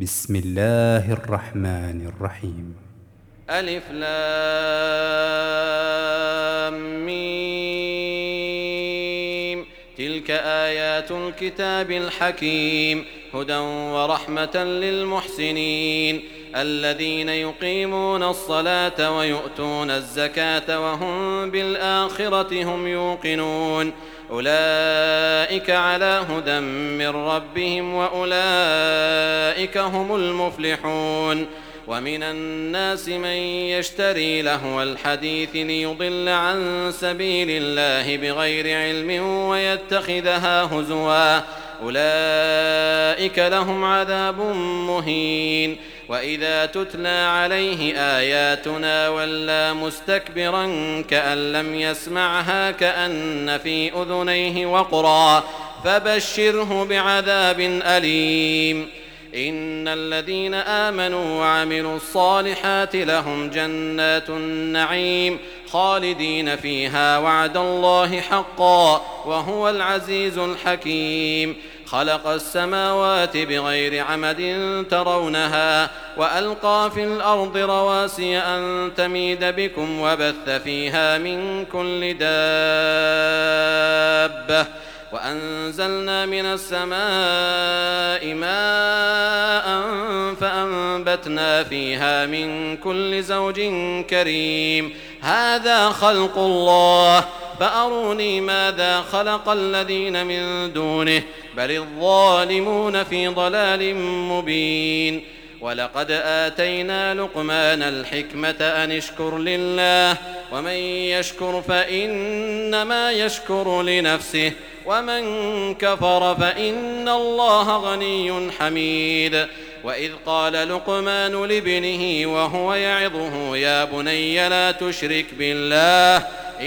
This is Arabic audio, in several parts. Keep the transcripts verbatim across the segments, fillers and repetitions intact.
بسم الله الرحمن الرحيم. ألف لام ميم. تلك آيات الكتاب الحكيم هدى ورحمة للمحسنين الذين يقيمون الصلاة ويؤتون الزكاة وهم بالآخرة هم يوقنون أولئك على هدى من ربهم وأولئك هم المفلحون. ومن الناس من يشتري لهو الحديث ليضل عن سبيل الله بغير علم ويتخذها هزوا أولئك لهم عذاب مهين. وإذا تتلى عليه آياتنا ولى مستكبرا كأن لم يسمعها كأن في أذنيه وقرا فبشره بعذاب أليم. إن الذين آمنوا وعملوا الصالحات لهم جنات النعيم خالدين فيها وعد الله حقا وهو العزيز الحكيم. خلق السماوات بغير عمد ترونها وألقى في الأرض رواسي أن تميد بكم وبث فيها من كل دابة وأنزلنا من السماء ماء فأنبتنا فيها من كل زوج كريم. هذا خلق الله فأروني ماذا خلق الذين من دونه بل الظالمون في ضلال مبين. ولقد آتينا لقمان الحكمة أن اشكر لله ومن يشكر فإنما يشكر لنفسه ومن كفر فإن الله غني حميد. وإذ قال لقمان لابنه وهو يعظه يا بني لا تشرك بالله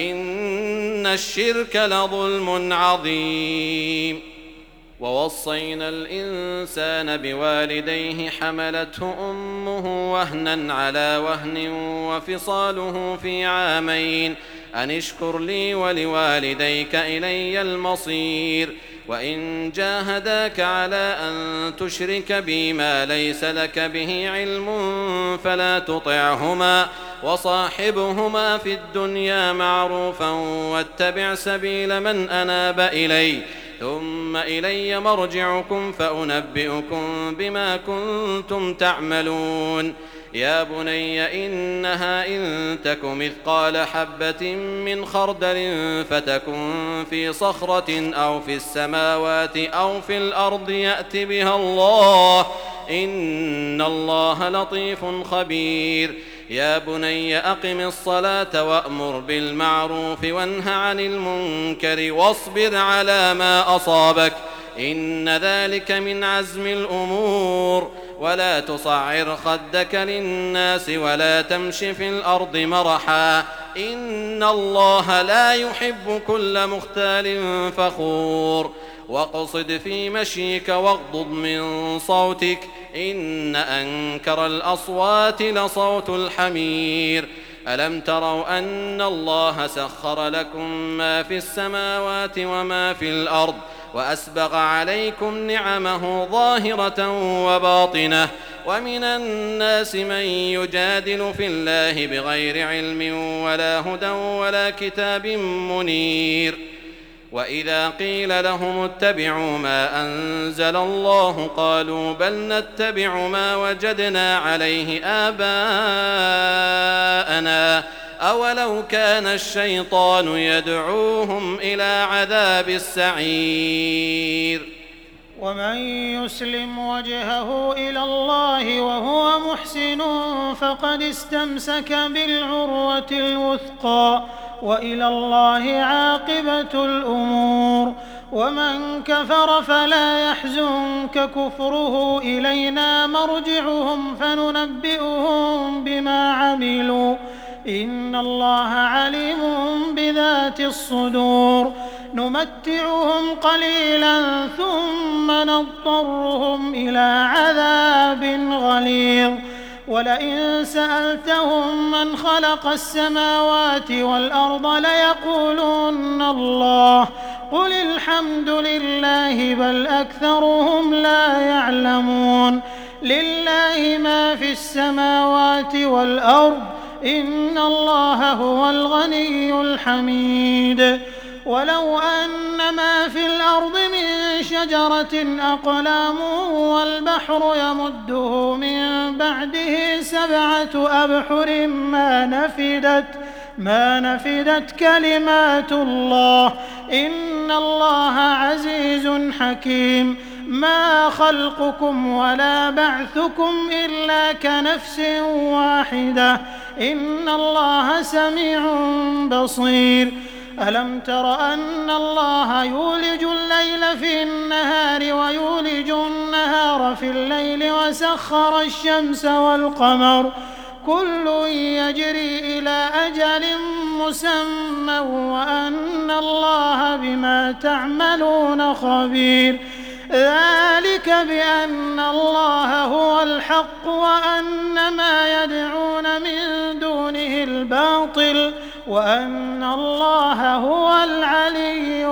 إن الشرك لظلم عظيم. ووصينا الإنسان بوالديه حملته أمه وهنا على وهن وفصاله في عامين أن اشكر لي ولوالديك إلي المصير. وإن جاهداك على أن تشرك بي ما ليس لك به علم فلا تطعهما وصاحبهما في الدنيا معروفا واتبع سبيل من أناب إلي ثم إلي مرجعكم فأنبئكم بما كنتم تعملون. يا بني إنها إن تك مثقال حبة من خردل فتكن في صخرة أو في السماوات أو في الأرض يأت بها الله إن الله لطيف خبير. يا بني أقم الصلاة وأمر بالمعروف وانه عن المنكر واصبر على ما أصابك إن ذلك من عزم الأمور. ولا تصعر خدك للناس ولا تمش في الأرض مرحا إن الله لا يحب كل مختال فخور. واقصد في مشيك واغضض من صوتك إن أنكر الأصوات لصوت الحمير. ألم تروا أن الله سخر لكم ما في السماوات وما في الأرض وأسبغ عليكم نعمه ظاهرة وباطنة ومن الناس من يجادل في الله بغير علم ولا هدى ولا كتاب منير. وإذا قيل لهم اتبعوا ما أنزل الله قالوا بل نتبع ما وجدنا عليه آباءنا أولو كان الشيطان يدعوهم إلى عذاب السعير. ومن يسلم وجهه إلى الله وهو محسن فقد استمسك بالعروة الوثقى وإلى الله عاقبة الأمور. ومن كفر فلا يحزنك كفره إلينا مرجعهم فننبئهم بما عملوا إن الله عليم بذات الصدور. نمتعهم قليلا ثم نضطرهم إلى عذاب غليظ. ولئن سألتهم من خلق السماوات والأرض ليقولن الله قل الحمد لله بل أكثرهم لا يعلمون. لله ما في السماوات والأرض إن الله هو الغني الحميد ولو أن ما في الأرض من شجرة أقلام والبحر يمده من بعده سبعة أبحر ما نفدت ما نفدت كلمات الله إن الله عزيز حكيم ما خلقكم ولا بعثكم إلا كنفس واحدة إن الله سميع بصير ألم تر أن الله يولج الليل في النهار ويولج النهار في الليل وسخر الشمس والقمر كل يجري إلى أجل مسمى وأن الله بما تعملون خبير ذلك بأن الله هو الحق وأن ما يدعون من دونه الباطل وأن الله هو العلي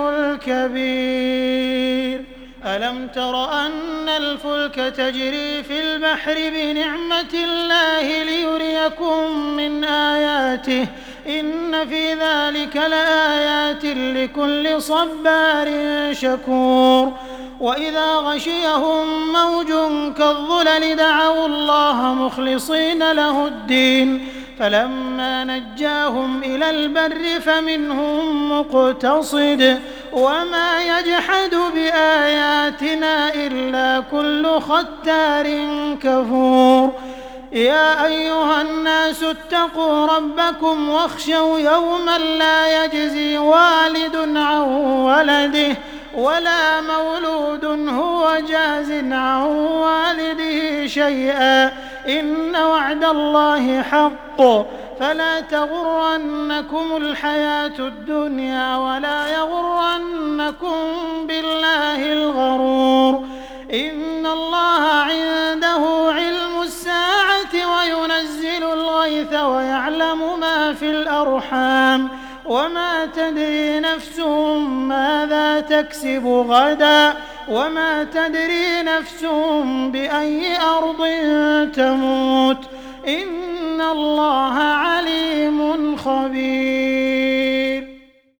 الكبير ألم تر أن الفلك تجري في البحر بنعمة الله ليريكم من آياته إن في ذلك لآيات لكل صبار شكور وإذا غشيهم موج كالظلل دعوا الله مخلصين له الدين فلما نجاهم إلى البر فمنهم مقتصد وما يجحد بآياتنا إلا كل ختار كفور يا أيها الناس اتقوا ربكم واخشوا يوما لا يجزي والد عن ولده ولا مولود هو جاز عن والده شيئا إن وعد الله حق فلا تغرنكم الحياة الدنيا ولا يغرنكم بالله الغرور إن الله عنده علم الساعة وينزل الغيث ويعلم ما في الأرحام وما تدري نفس ماذا تكسب غدا وما تدري نفس بأي أرض تموت إن الله عليم خبير